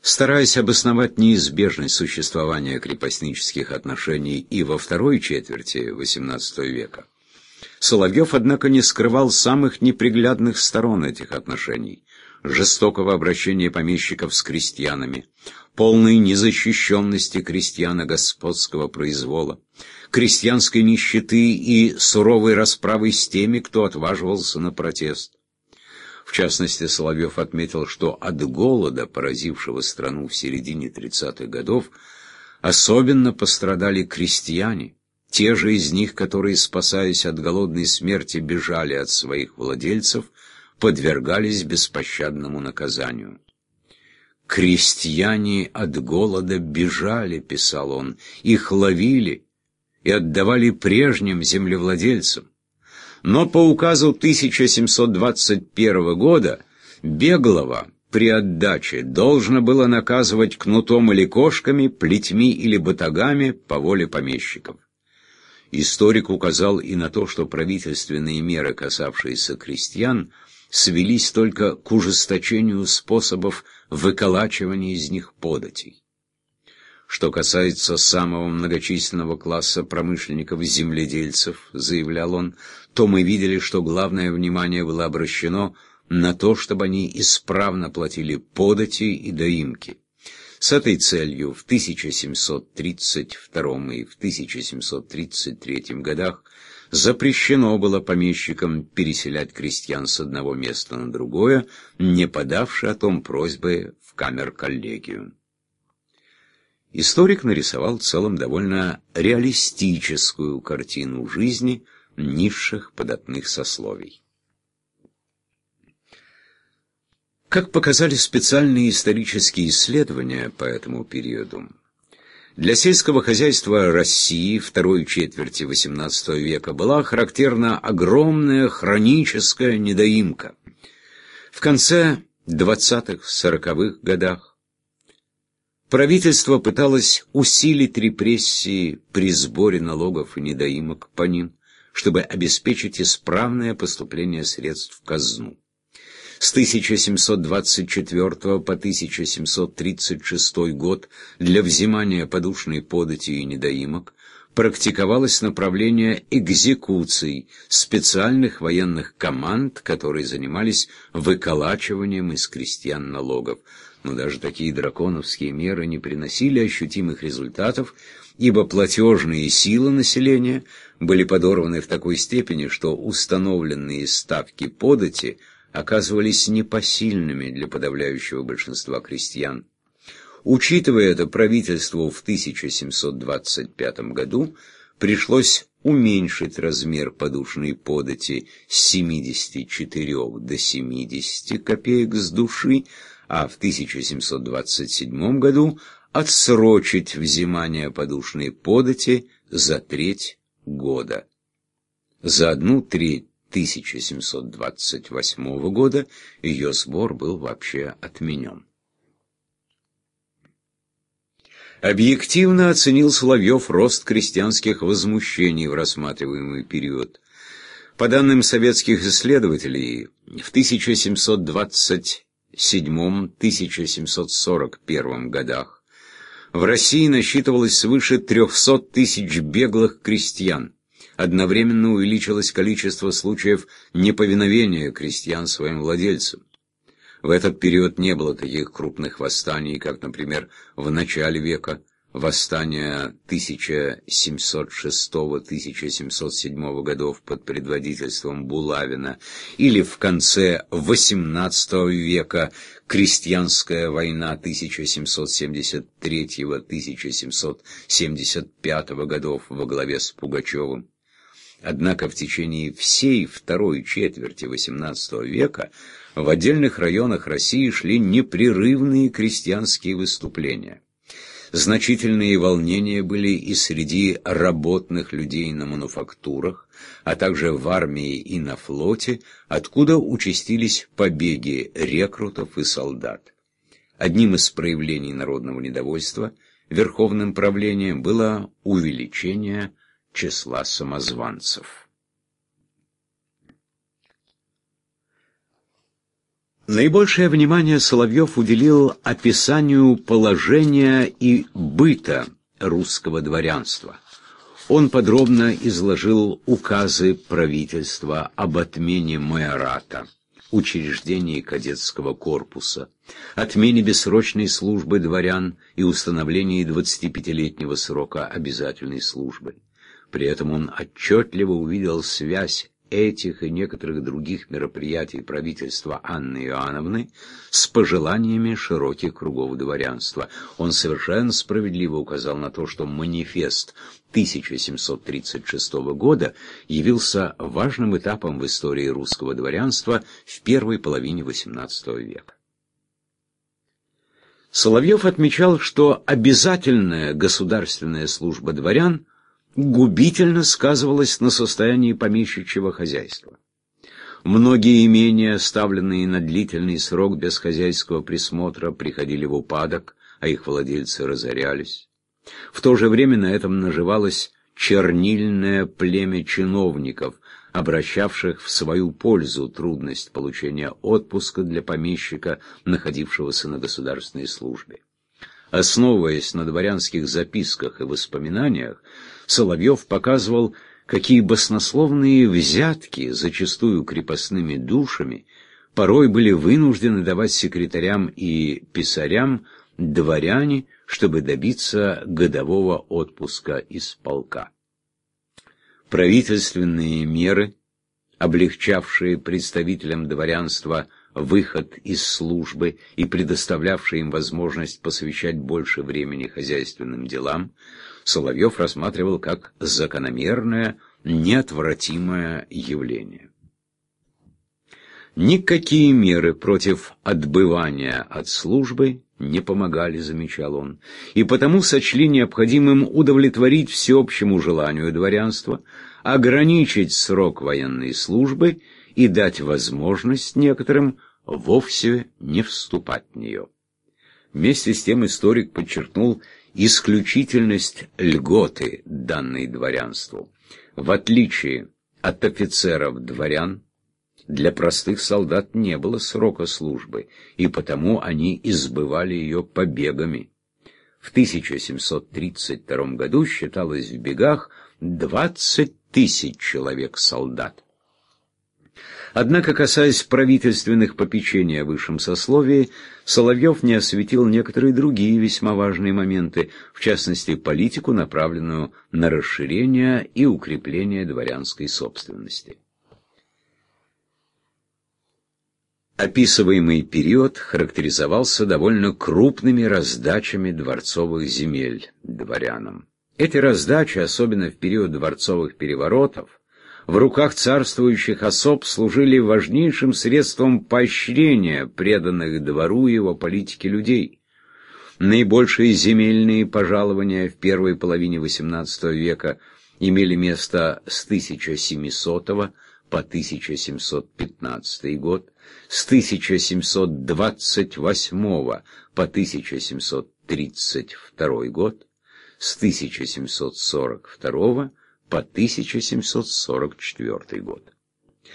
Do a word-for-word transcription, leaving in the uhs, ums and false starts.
Стараясь обосновать неизбежность существования крепостнических отношений и во второй четверти восемнадцатого века, Соловьев, однако, не скрывал самых неприглядных сторон этих отношений: жестокого обращения помещиков с крестьянами, полной незащищенности крестьяна господского произвола, крестьянской нищеты и суровой расправы с теми, кто отваживался на протест. В частности, Соловьев отметил, что от голода, поразившего страну в середине тридцатых годов, особенно пострадали крестьяне, те же из них, которые, спасаясь от голодной смерти, бежали от своих владельцев, подвергались беспощадному наказанию. «Крестьяне от голода бежали», — писал он, — «их ловили и отдавали прежним землевладельцам. Но по указу тысяча семьсот двадцать первого года беглого при отдаче должно было наказывать кнутом или кошками, плетьми или батагами по воле помещиков». Историк указал и на то, что правительственные меры, касавшиеся крестьян, свелись только к ужесточению способов выколачивания из них податей. Что касается самого многочисленного класса промышленников-земледельцев, заявлял он, то мы видели, что главное внимание было обращено на то, чтобы они исправно платили подати и доимки. С этой целью в тысяча семьсот тридцать втором и в тысяча семьсот тридцать третьем годах запрещено было помещикам переселять крестьян с одного места на другое, не подавши о том просьбы в камер-коллегию. Историк нарисовал в целом довольно реалистическую картину жизни низших податных сословий. Как показали специальные исторические исследования по этому периоду, для сельского хозяйства России второй четверти восемнадцатого века была характерна огромная хроническая недоимка. В конце двадцатых-сороковых годах правительство пыталось усилить репрессии при сборе налогов и недоимок по ним, чтобы обеспечить исправное поступление средств в казну. С тысяча семьсот двадцать четвёртого по тысяча семьсот тридцать шестой год для взимания подушной подати и недоимок практиковалось направление экзекуций, специальных военных команд, которые занимались выколачиванием из крестьян налогов. Но даже такие драконовские меры не приносили ощутимых результатов, ибо платежные силы населения были подорваны в такой степени, что установленные ставки подати оказывались непосильными для подавляющего большинства крестьян. Учитывая это, правительству в тысяча семьсот двадцать пятом году пришлось уменьшить размер подушной подати с семидесяти четырёх до семидесяти копеек с души, а в тысяча семьсот двадцать седьмом году отсрочить взимание подушной подати за треть года. За одну треть тысяча семьсот двадцать восьмого года ее сбор был вообще отменен. Объективно оценил Соловьев рост крестьянских возмущений в рассматриваемый период. По данным советских исследователей, в тысяча семьсот двадцать седьмом — тысяча семьсот сорок первом годах в России насчитывалось свыше трехсот тысяч беглых крестьян. Одновременно увеличилось количество случаев неповиновения крестьян своим владельцам. В этот период не было таких крупных восстаний, как, например, в начале века восстания тысяча семьсот шестого — тысяча семьсот седьмого годов под предводительством Булавина, или в конце восемнадцатого века крестьянская война тысяча семьсот семьдесят третьего — тысяча семьсот семьдесят пятого годов во главе с Пугачевым. Однако в течение всей второй четверти восемнадцатого века в отдельных районах России шли непрерывные крестьянские выступления. Значительные волнения были и среди работных людей на мануфактурах, а также в армии и на флоте, откуда участились побеги рекрутов и солдат. Одним из проявлений народного недовольства верховным правлением было увеличение числа самозванцев. Наибольшее внимание Соловьев уделил описанию положения и быта русского дворянства. Он подробно изложил указы правительства об отмене майората, учреждении кадетского корпуса, отмене бессрочной службы дворян и установлении двадцатипятилетнего срока обязательной службы. При этом он отчетливо увидел связь этих и некоторых других мероприятий правительства Анны Иоанновны с пожеланиями широких кругов дворянства. Он совершенно справедливо указал на то, что манифест тысяча семьсот тридцать шестого года явился важным этапом в истории русского дворянства в первой половине восемнадцатого века. Соловьев отмечал, что обязательная государственная служба дворян губительно сказывалась на состоянии помещичьего хозяйства. Многие имения, оставленные на длительный срок без хозяйского присмотра, приходили в упадок, а их владельцы разорялись. В то же время на этом наживалось чернильное племя чиновников, обращавших в свою пользу трудность получения отпуска для помещика, находившегося на государственной службе. Основываясь на дворянских записках и воспоминаниях, Соловьев показывал, какие баснословные взятки, зачастую крепостными душами, порой были вынуждены давать секретарям и писарям дворяне, чтобы добиться годового отпуска из полка. Правительственные меры, облегчавшие представителям дворянства выход из службы и предоставлявшие им возможность посвящать больше времени хозяйственным делам, Соловьев рассматривал как закономерное, неотвратимое явление. Никакие меры против отбывания от службы не помогали, замечал он, и потому сочли необходимым удовлетворить всеобщему желанию дворянства, ограничить срок военной службы и дать возможность некоторым вовсе не вступать в нее. Вместе с тем историк подчеркнул исключительность льготы, данной дворянству. В отличие от офицеров-дворян, для простых солдат не было срока службы, и потому они избывали ее побегами. В тысяча семьсот тридцать втором году считалось в бегах двадцать тысяч человек-солдат. Однако, касаясь правительственных попечений о высшем сословии, Соловьев не осветил некоторые другие весьма важные моменты, в частности, политику, направленную на расширение и укрепление дворянской собственности. Описываемый период характеризовался довольно крупными раздачами дворцовых земель дворянам. Эти раздачи, особенно в период дворцовых переворотов, в руках царствующих особ служили важнейшим средством поощрения преданных двору и его политике людей. Наибольшие земельные пожалования в первой половине восемнадцатого века имели место с тысяча семисотого по тысяча семьсот пятнадцатый год, с тысяча семьсот двадцать восьмого по тысяча семьсот тридцать второй год, с тысяча семьсот сорок второго по тысяча семьсот сорок четвёртый год.